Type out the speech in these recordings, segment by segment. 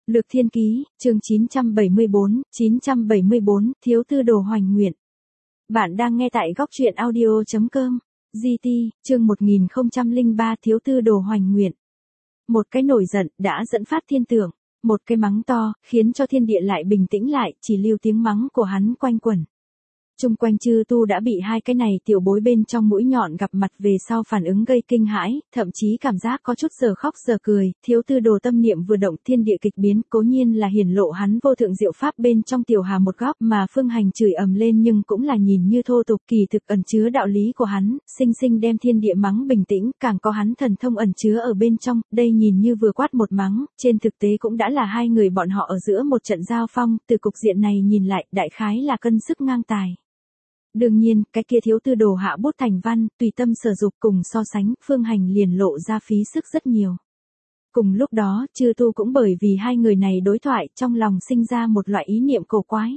Lược Thiên Ký, chương 974, Thiếu Tư Đồ Hoành Nguyện. Bạn đang nghe tại góc truyện audio.com. GT, chương 1003 Thiếu Tư Đồ Hoành Nguyện. Một cái nổi giận đã dẫn phát thiên tượng, một cái mắng to, khiến cho thiên địa lại bình tĩnh lại, chỉ lưu tiếng mắng của hắn quanh quẩn. Chung quanh Chư Tu đã bị hai cái này tiểu bối bên trong mũi nhọn gặp mặt về sau phản ứng gây kinh hãi, thậm chí cảm giác có chút giờ khóc giờ cười. Thiếu Tư Đồ tâm niệm vừa động, thiên địa kịch biến, cố nhiên là hiển lộ hắn vô thượng diệu pháp bên trong tiểu hà một góc, mà Phương Hành chửi ầm lên nhưng cũng là nhìn như thô tục, kỳ thực ẩn chứa đạo lý của hắn, sinh sinh đem thiên địa mắng bình tĩnh, càng có hắn thần thông ẩn chứa ở bên trong. Đây nhìn như vừa quát một mắng, trên thực tế cũng đã là hai người bọn họ ở giữa một trận giao phong. Từ cục diện này nhìn lại, đại khái là cân sức ngang tài. Đương nhiên, cái kia Thiếu Tư Đồ hạ bút thành văn, tùy tâm sở dục, cùng so sánh, Phương Hành liền lộ ra phí sức rất nhiều. Cùng lúc đó, Chư Tu cũng bởi vì hai người này đối thoại, trong lòng sinh ra một loại ý niệm cổ quái.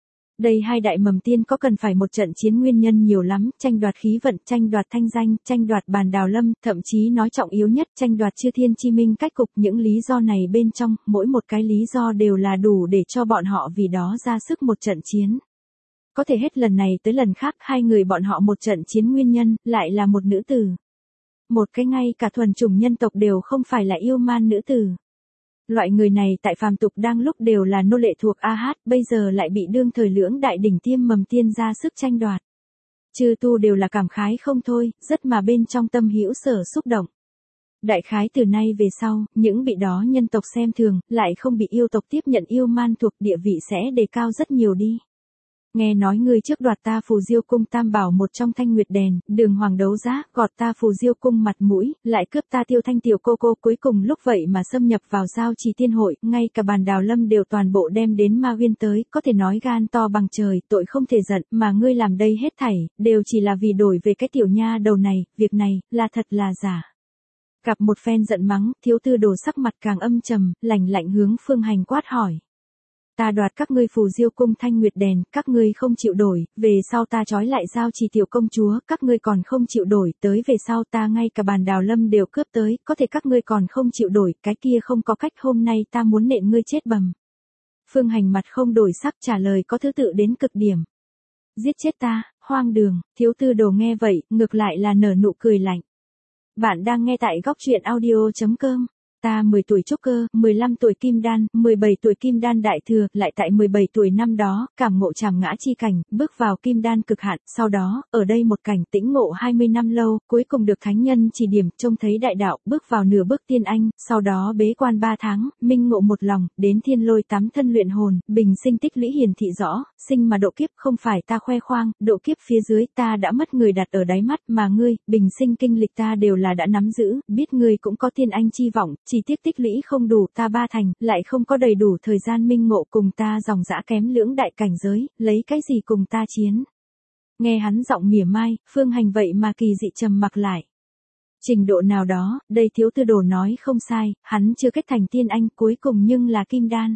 Đây hai đại mầm tiên có cần phải một trận chiến nguyên nhân nhiều lắm, tranh đoạt khí vận, tranh đoạt thanh danh, tranh đoạt bàn đào lâm, thậm chí nói trọng yếu nhất, tranh đoạt chư thiên chi minh cách cục. Những lý do này bên trong, mỗi một cái lý do đều là đủ để cho bọn họ vì đó ra sức một trận chiến. Có thể hết lần này tới lần khác, hai người bọn họ một trận chiến nguyên nhân, lại là một nữ tử. Một cái ngay cả thuần chủng nhân tộc đều không phải là yêu man nữ tử. Loại người này tại phàm tục đang lúc đều là nô lệ thuộc A-hát, bây giờ lại bị đương thời lưỡng đại đỉnh tiêm mầm tiên ra sức tranh đoạt. Chư Tu đều là cảm khái không thôi, rất mà bên trong tâm hữu sở xúc động. Đại khái từ nay về sau, những bị đó nhân tộc xem thường, lại không bị yêu tộc tiếp nhận yêu man thuộc, địa vị sẽ đề cao rất nhiều đi. Nghe nói ngươi trước đoạt ta Phù Diêu cung tam bảo một trong Thanh Nguyệt đèn, đường hoàng đấu giá, gọt ta Phù Diêu cung mặt mũi, lại cướp ta Tiêu Thanh tiểu cô cô, cuối cùng lúc vậy mà xâm nhập vào giao trì tiên hội, ngay cả bàn đào lâm đều toàn bộ đem đến Ma Uyên tới, có thể nói gan to bằng trời, tội không thể giận, mà ngươi làm đây hết thảy, đều chỉ là vì đổi về cái tiểu nha đầu này, việc này, là thật là giả. Gặp một phen giận mắng, Thiếu Tư Đồ sắc mặt càng âm trầm, lạnh lạnh hướng Phương Hành quát hỏi. Ta đoạt các ngươi Phù Diêu cung Thanh Nguyệt đèn, các ngươi không chịu đổi, về sau ta trói lại giao trì tiểu công chúa, các ngươi còn không chịu đổi, tới về sau ta ngay cả bàn đào lâm đều cướp tới, có thể các ngươi còn không chịu đổi, cái kia không có cách, hôm nay ta muốn nện ngươi chết bầm. Phương Hành mặt không đổi sắc trả lời có thứ tự đến cực điểm. Giết chết ta, hoang đường. Thiếu Tư Đồ nghe vậy, ngược lại là nở nụ cười lạnh. Bạn đang nghe tại góc truyện audio.com. Ta 10 tuổi trúc cơ, 15 tuổi kim đan, 17 tuổi kim đan đại thừa, lại tại 17 tuổi năm đó, cảm ngộ trảm ngã chi cảnh, bước vào kim đan cực hạn, sau đó, ở đây một cảnh tĩnh ngộ 20 năm lâu, cuối cùng được thánh nhân chỉ điểm, trông thấy đại đạo, bước vào nửa bước tiên anh, sau đó bế quan 3 tháng, minh ngộ một lòng, đến Thiên Lôi tắm thân luyện hồn, bình sinh tích lũy hiển thị rõ, sinh mà độ kiếp không phải ta khoe khoang, độ kiếp phía dưới ta đã mất người đặt ở đáy mắt, mà ngươi, bình sinh kinh lịch ta đều là đã nắm giữ, biết ngươi cũng có tiên anh chi vọng. Chỉ tiếc tích lũy không đủ ta 3 thành, lại không có đầy đủ thời gian minh ngộ, cùng ta dòng dã kém lưỡng đại cảnh giới, lấy cái gì cùng ta chiến. Nghe hắn giọng mỉa mai, Phương Hành vậy mà kỳ dị trầm mặc lại. Trình độ nào đó, đây Thiếu Tư Đồ nói không sai, hắn chưa kết thành tiên anh, cuối cùng nhưng là kim đan.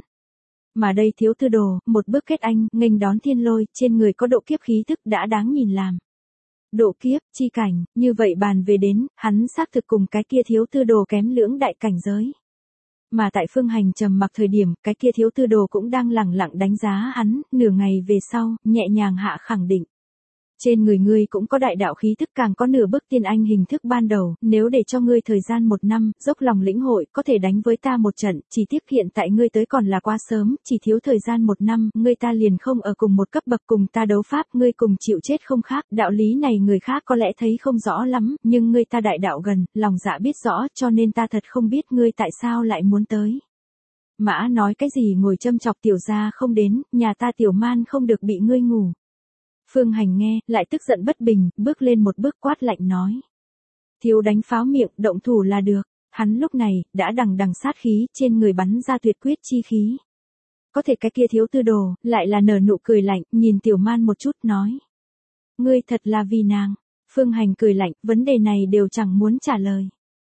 Mà đây Thiếu Tư Đồ, một bước kết anh, nghênh đón thiên lôi, trên người có độ kiếp khí thức đã đáng nhìn làm. Độ kiếp, chi cảnh, như vậy bàn về đến, hắn xác thực cùng cái kia Thiếu Tư Đồ kém lưỡng đại cảnh giới. Mà tại Phương Hành trầm mặc thời điểm, cái kia Thiếu Tư Đồ cũng đang lẳng lặng đánh giá hắn, nửa ngày về sau, nhẹ nhàng hạ khẳng định. Trên người ngươi cũng có đại đạo khí thức, càng có nửa bước tiên anh hình thức ban đầu, nếu để cho ngươi thời gian 1 năm, dốc lòng lĩnh hội, có thể đánh với ta một trận, chỉ tiếc hiện tại ngươi tới còn là quá sớm, chỉ thiếu thời gian 1 năm, ngươi ta liền không ở cùng một cấp bậc, cùng ta đấu pháp, ngươi cùng chịu chết không khác, đạo lý này người khác có lẽ thấy không rõ lắm, nhưng ngươi ta đại đạo gần, lòng dạ biết rõ, cho nên ta thật không biết ngươi tại sao lại muốn tới. Mã nói cái gì ngồi châm chọc tiểu gia không đến, nhà ta tiểu man không được bị ngươi ngủ. Phương Hành nghe, lại tức giận bất bình, bước lên một bước quát lạnh nói. Thiếu đánh pháo miệng, động thủ là được. Hắn lúc này, đã đằng đằng sát khí, trên người bắn ra tuyệt quyết chi khí. Có thể cái kia Thiếu Tư Đồ, lại là nở nụ cười lạnh, nhìn tiểu man một chút, nói. Ngươi thật là vì nàng. Phương Hành cười lạnh, vấn đề này đều chẳng muốn trả lời.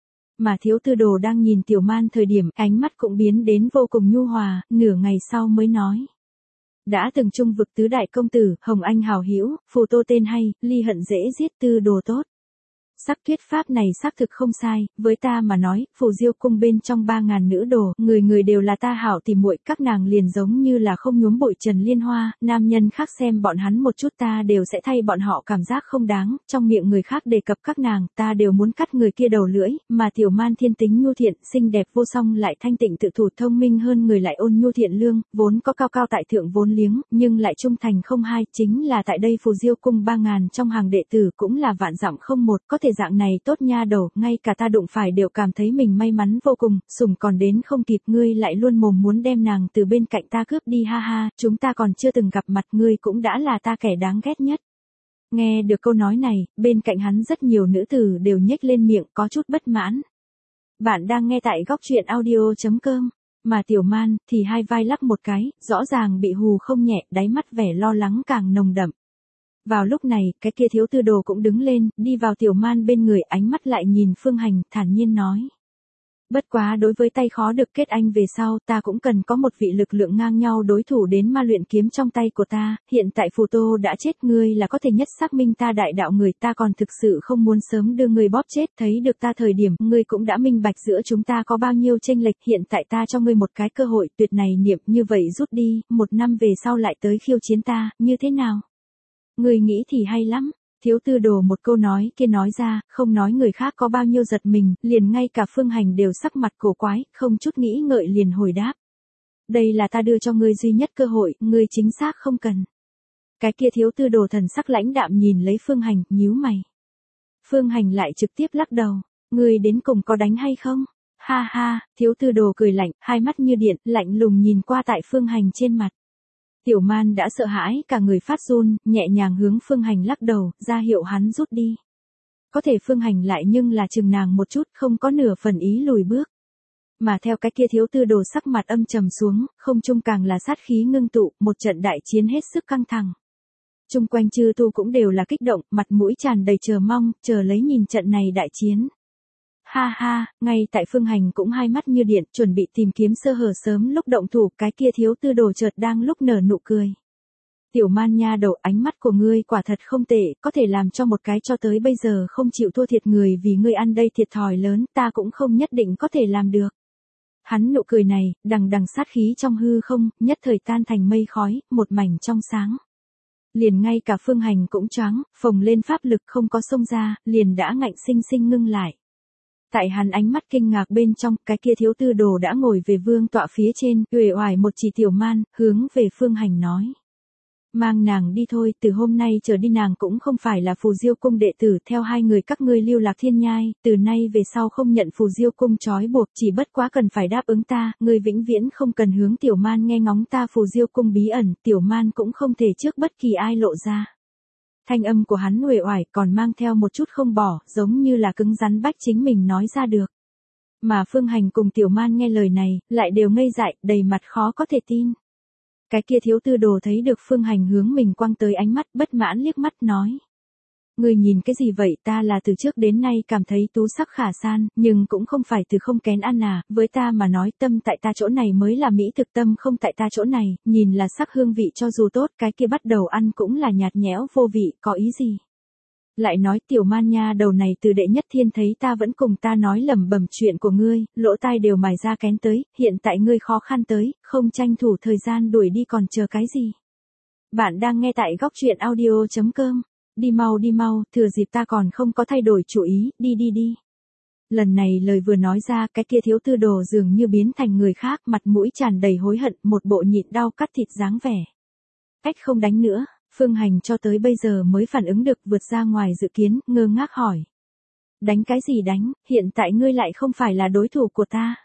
Mà Thiếu Tư Đồ đang nhìn tiểu man thời điểm, ánh mắt cũng biến đến vô cùng nhu hòa, nửa ngày sau mới nói. Đã từng chung vực tứ đại công tử, Hồng Anh hào hữu, Phù Tô tên hay, ly hận dễ giết Tư Đồ tốt. Sắc thuyết pháp này xác thực không sai, với ta mà nói, phù diêu cung bên trong 3.000 nữ đồ, người người đều là ta hảo tỉ muội, các nàng liền giống như là không nhuốm bụi trần liên hoa, nam nhân khác xem bọn hắn một chút ta đều sẽ thay bọn họ cảm giác không đáng, trong miệng người khác đề cập các nàng, ta đều muốn cắt người kia đầu lưỡi, mà tiểu man thiên tính nhu thiện, xinh đẹp vô song lại thanh tịnh tự thủ thông minh hơn người lại ôn nhu thiện lương, vốn có cao cao tại thượng vốn liếng, nhưng lại trung thành không hai, chính là tại đây phù diêu cung 3.000 trong hàng đệ tử cũng là vạn dặm không một, có thể dạng này tốt nha đầu, ngay cả ta đụng phải đều cảm thấy mình may mắn vô cùng, sủng còn đến không kịp, ngươi lại luôn mồm muốn đem nàng từ bên cạnh ta cướp đi, ha ha, chúng ta còn chưa từng gặp mặt, ngươi cũng đã là ta kẻ đáng ghét nhất. Nghe được câu nói này, bên cạnh hắn rất nhiều nữ tử đều nhếch lên miệng có chút bất mãn. Bạn đang nghe tại góc truyện audio.com, mà tiểu man thì hai vai lắc một cái, rõ ràng bị hù không nhẹ, đáy mắt vẻ lo lắng càng nồng đậm. Vào lúc này, cái kia thiếu tư đồ cũng đứng lên, đi vào tiểu man bên người, ánh mắt lại nhìn Phương Hành, thản nhiên nói. Bất quá đối với tay khó được kết anh về sau, ta cũng cần có một vị lực lượng ngang nhau đối thủ đến ma luyện kiếm trong tay của ta, hiện tại Phù Tô đã chết, ngươi là có thể nhất xác minh ta đại đạo người, ta còn thực sự không muốn sớm đưa ngươi bóp chết, thấy được ta thời điểm, ngươi cũng đã minh bạch giữa chúng ta có bao nhiêu chênh lệch, hiện tại ta cho ngươi một cái cơ hội tuyệt này niệm như vậy rút đi, 1 năm về sau lại tới khiêu chiến ta, như thế nào? Ngươi nghĩ thì hay lắm. Thiếu tư đồ một câu nói kia nói ra, không nói người khác có bao nhiêu giật mình, liền ngay cả Phương Hành đều sắc mặt cổ quái, không chút nghĩ ngợi liền hồi đáp. Đây là ta đưa cho ngươi duy nhất cơ hội, ngươi chính xác không cần. Cái kia thiếu tư đồ thần sắc lãnh đạm nhìn lấy Phương Hành, nhíu mày. Phương Hành lại trực tiếp lắc đầu, ngươi đến cùng có đánh hay không? Ha ha, thiếu tư đồ cười lạnh, hai mắt như điện, lạnh lùng nhìn qua tại Phương Hành trên mặt. Tiểu man đã sợ hãi, cả người phát run, nhẹ nhàng hướng Phương Hành lắc đầu, ra hiệu hắn rút đi. Có thể Phương Hành lại nhưng là chừng nàng một chút, không có nửa phần ý lùi bước. Mà theo cái kia thiếu tư đồ sắc mặt âm trầm xuống, không trung càng là sát khí ngưng tụ, một trận đại chiến hết sức căng thẳng. Chung quanh chư tu cũng đều là kích động, mặt mũi tràn đầy chờ mong, chờ lấy nhìn trận này đại chiến. Ha ha, ngay tại Phương Hành cũng hai mắt như điện, chuẩn bị tìm kiếm sơ hở sớm lúc động thủ, cái kia thiếu tư đồ chợt đang lúc nở nụ cười. Tiểu man nha đầu, ánh mắt của ngươi quả thật không tệ, có thể làm cho một cái cho tới bây giờ không chịu thua thiệt người vì ngươi ăn đây thiệt thòi lớn, ta cũng không nhất định có thể làm được. Hắn nụ cười này, đằng đằng sát khí trong hư không, nhất thời tan thành mây khói, một mảnh trong sáng. Liền ngay cả Phương Hành cũng choáng, phồng lên pháp lực không có xông ra, liền đã ngạnh sinh sinh ngưng lại. Tại hắn ánh mắt kinh ngạc bên trong, cái kia thiếu tư đồ đã ngồi về vương tọa phía trên, uể oải một chỉ tiểu man, hướng về Phương Hành nói. Mang nàng đi thôi, từ hôm nay trở đi nàng cũng không phải là Phù Diêu cung đệ tử, theo hai người các ngươi lưu lạc thiên nhai, từ nay về sau không nhận Phù Diêu cung trói buộc, chỉ bất quá cần phải đáp ứng ta, ngươi vĩnh viễn không cần hướng tiểu man nghe ngóng ta Phù Diêu cung bí ẩn, tiểu man cũng không thể trước bất kỳ ai lộ ra. Thanh âm của hắn uể oải còn mang theo một chút không bỏ, giống như là cứng rắn bách chính mình nói ra được. Mà Phương Hành cùng tiểu man nghe lời này, lại đều ngây dại, đầy mặt khó có thể tin. Cái kia thiếu tư đồ thấy được Phương Hành hướng mình quăng tới ánh mắt, bất mãn liếc mắt nói. Ngươi nhìn cái gì vậy, ta là từ trước đến nay cảm thấy tú sắc khả san, nhưng cũng không phải từ không kén ăn à, với ta mà nói tâm tại ta chỗ này mới là mỹ thực, tâm không tại ta chỗ này, nhìn là sắc hương vị cho dù tốt, cái kia bắt đầu ăn cũng là nhạt nhẽo vô vị, có ý gì? Lại nói tiểu man nha đầu này từ đệ nhất thiên thấy ta vẫn cùng ta nói lẩm bẩm chuyện của ngươi, lỗ tai đều mài ra kén tới, hiện tại ngươi khó khăn tới, không tranh thủ thời gian đuổi đi còn chờ cái gì? Bạn đang nghe tại góc truyện audio.com. Đi mau, thừa dịp ta còn không có thay đổi chủ ý, đi. Lần này lời vừa nói ra, cái kia thiếu tư đồ dường như biến thành người khác, mặt mũi tràn đầy hối hận, một bộ nhịn đau cắt thịt dáng vẻ. Cách không đánh nữa, Phương Hành cho tới bây giờ mới phản ứng được, vượt ra ngoài dự kiến, ngơ ngác hỏi. Đánh cái gì đánh, hiện tại ngươi lại không phải là đối thủ của ta.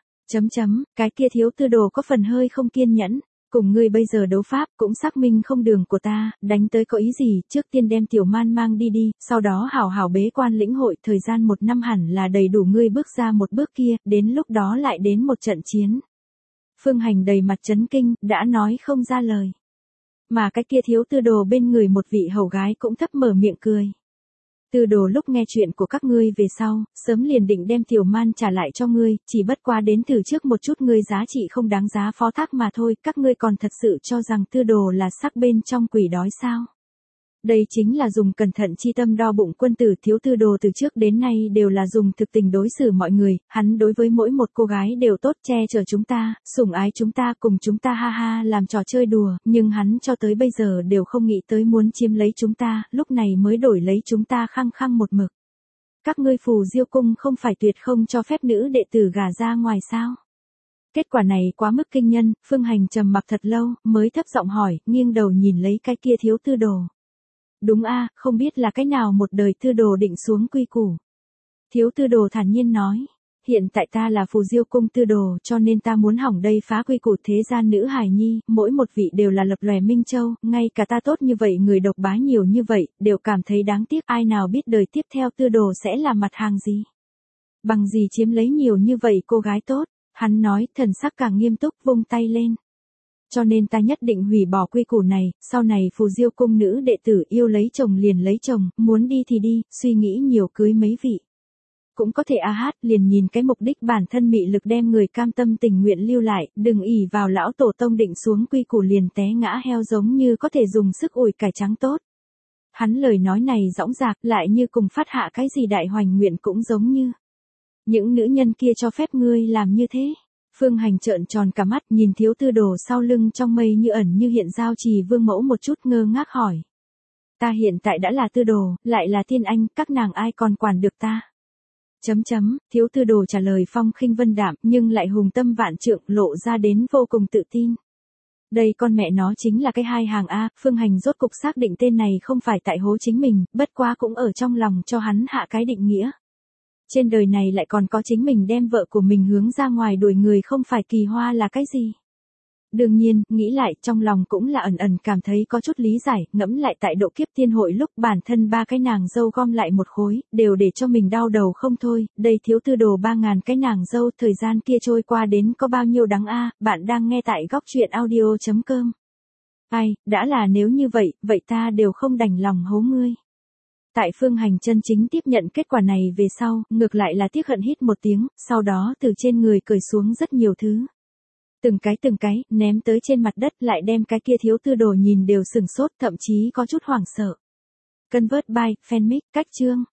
Cái kia thiếu tư đồ có phần hơi không kiên nhẫn. Cùng ngươi bây giờ đấu pháp cũng xác minh không đường của ta, đánh tới có ý gì, trước tiên đem tiểu man mang đi, sau đó hảo hảo bế quan lĩnh hội, thời gian 1 năm hẳn là đầy đủ ngươi bước ra một bước kia, đến lúc đó lại đến một trận chiến. Phương Hành đầy mặt chấn kinh, đã nói không ra lời. Mà cái kia thiếu tư đồ bên người một vị hầu gái cũng thấp mở miệng cười. Tư đồ lúc nghe chuyện của các ngươi về sau, sớm liền định đem tiểu man trả lại cho ngươi, chỉ bất quá đến từ trước một chút ngươi giá trị không đáng giá phó thác mà thôi, các ngươi còn thật sự cho rằng tư đồ là sắc bên trong quỷ đói sao? Đây chính là dùng cẩn thận chi tâm đo bụng quân tử. Thiếu tư đồ từ trước đến nay đều là dùng thực tình đối xử mọi người, hắn đối với mỗi một cô gái đều tốt, che chở chúng ta, sủng ái chúng ta, cùng chúng ta ha ha làm trò chơi đùa, nhưng hắn cho tới bây giờ đều không nghĩ tới muốn chiếm lấy chúng ta, lúc này mới đổi lấy chúng ta khăng khăng một mực. Các ngươi Phù Diêu cung không phải tuyệt không cho phép nữ đệ tử gả ra ngoài sao? Kết quả này quá mức kinh nhân, Phương Hành trầm mặc thật lâu, mới thấp giọng hỏi, nghiêng đầu nhìn lấy cái kia thiếu tư đồ. Đúng a, không biết là cái nào một đời tư đồ định xuống quy củ. Thiếu tư đồ thản nhiên nói, hiện tại ta là Phù Diêu cung tư đồ, cho nên ta muốn hỏng đây phá quy củ thế gian nữ hài nhi, mỗi một vị đều là lập lòe minh châu, ngay cả ta tốt như vậy người độc bá nhiều như vậy, đều cảm thấy đáng tiếc, ai nào biết đời tiếp theo tư đồ sẽ là mặt hàng gì. Bằng gì chiếm lấy nhiều như vậy cô gái tốt, hắn nói, thần sắc càng nghiêm túc, vung tay lên. Cho nên ta nhất định hủy bỏ quy củ này, sau này Phù Diêu cung nữ đệ tử yêu lấy chồng liền lấy chồng, muốn đi thì đi, suy nghĩ nhiều cưới mấy vị. Cũng có thể liền nhìn cái mục đích bản thân mị lực đem người cam tâm tình nguyện lưu lại, đừng ỷ vào lão tổ tông định xuống quy củ liền té ngã heo giống như có thể dùng sức ủi cải trắng tốt. Hắn lời nói này dõng dạc lại như cùng phát hạ cái gì đại hoành nguyện cũng giống như. Những nữ nhân kia cho phép ngươi làm như thế. Phương Hành trợn tròn cả mắt nhìn thiếu tư đồ sau lưng trong mây như ẩn như hiện giao trì vương mẫu một chút ngơ ngác hỏi. Ta hiện tại đã là tư đồ, lại là tiên anh, các nàng ai còn quản được ta? Thiếu tư đồ trả lời phong khinh vân đạm nhưng lại hùng tâm vạn trượng lộ ra đến vô cùng tự tin. Đây con mẹ nó chính là cái hai hàng A, Phương Hành rốt cục xác định tên này không phải tại hố chính mình, bất quá cũng ở trong lòng cho hắn hạ cái định nghĩa. Trên đời này lại còn có chính mình đem vợ của mình hướng ra ngoài đuổi người không phải kỳ hoa là cái gì. Đương nhiên, nghĩ lại trong lòng cũng là ẩn ẩn cảm thấy có chút lý giải, ngẫm lại tại độ kiếp tiên hội lúc bản thân ba cái nàng dâu gom lại một khối, đều để cho mình đau đầu không thôi, đây thiếu tư đồ 3.000 cái nàng dâu, thời gian kia trôi qua đến có bao nhiêu đáng a. Bạn đang nghe tại góc truyện audio.com. Ai, đã là nếu như vậy, vậy ta đều không đành lòng hố ngươi. Tại Phương Hành chân chính tiếp nhận kết quả này về sau, ngược lại là tiếc hận hít một tiếng, sau đó từ trên người cởi xuống rất nhiều thứ. Từng cái, ném tới trên mặt đất lại đem cái kia thiếu tư đồ nhìn đều sửng sốt thậm chí có chút hoảng sợ. Convert by, fanmic, cách chương.